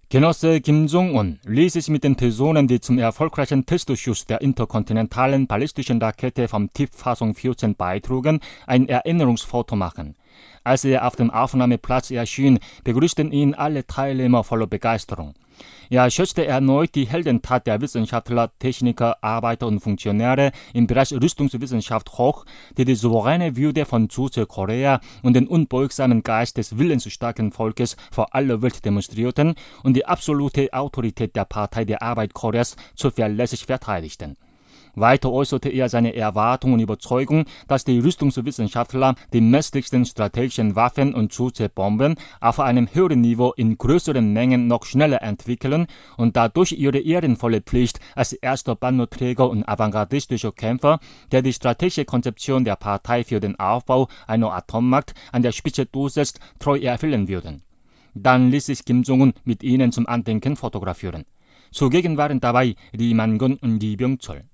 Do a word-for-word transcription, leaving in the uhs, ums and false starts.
Genosse Kim Jong-un ließ sich mit den Personen, die zum erfolgreichen Testschuss der interkontinentalen ballistischen Rakete vom Typ Hwasong vierzehn beitrugen, ein Erinnerungsfoto machen. Als er auf dem Aufnahmeplatz erschien, begrüßten ihn alle Teilnehmer voller Begeisterung. Er schätzte erneut die Heldentat der Wissenschaftler, Techniker, Arbeiter und Funktionäre im Bereich Rüstungswissenschaft hoch, die die souveräne Würde von Südkorea und den unbeugsamen Geist des willensstarken Volkes vor aller Welt demonstrierten und die absolute Autorität der Partei der Arbeit Koreas zuverlässig verteidigten. Weiter äußerte er seine Erwartung und Überzeugung, dass die Rüstungswissenschaftler die mächtigsten strategischen Waffen und Bomben auf einem höheren Niveau in größeren Mengen noch schneller entwickeln und dadurch ihre ehrenvolle Pflicht als erster Bannoträger und avantgardistischer Kämpfer, der die strategische Konzeption der Partei für den Aufbau einer Atommacht an der Spitze durchsetzt, treu erfüllen würden. Dann ließ sich Kim Jong-un mit ihnen zum Andenken fotografieren. Zugegen waren dabei Lee Man-gun und Lee Byung-chol.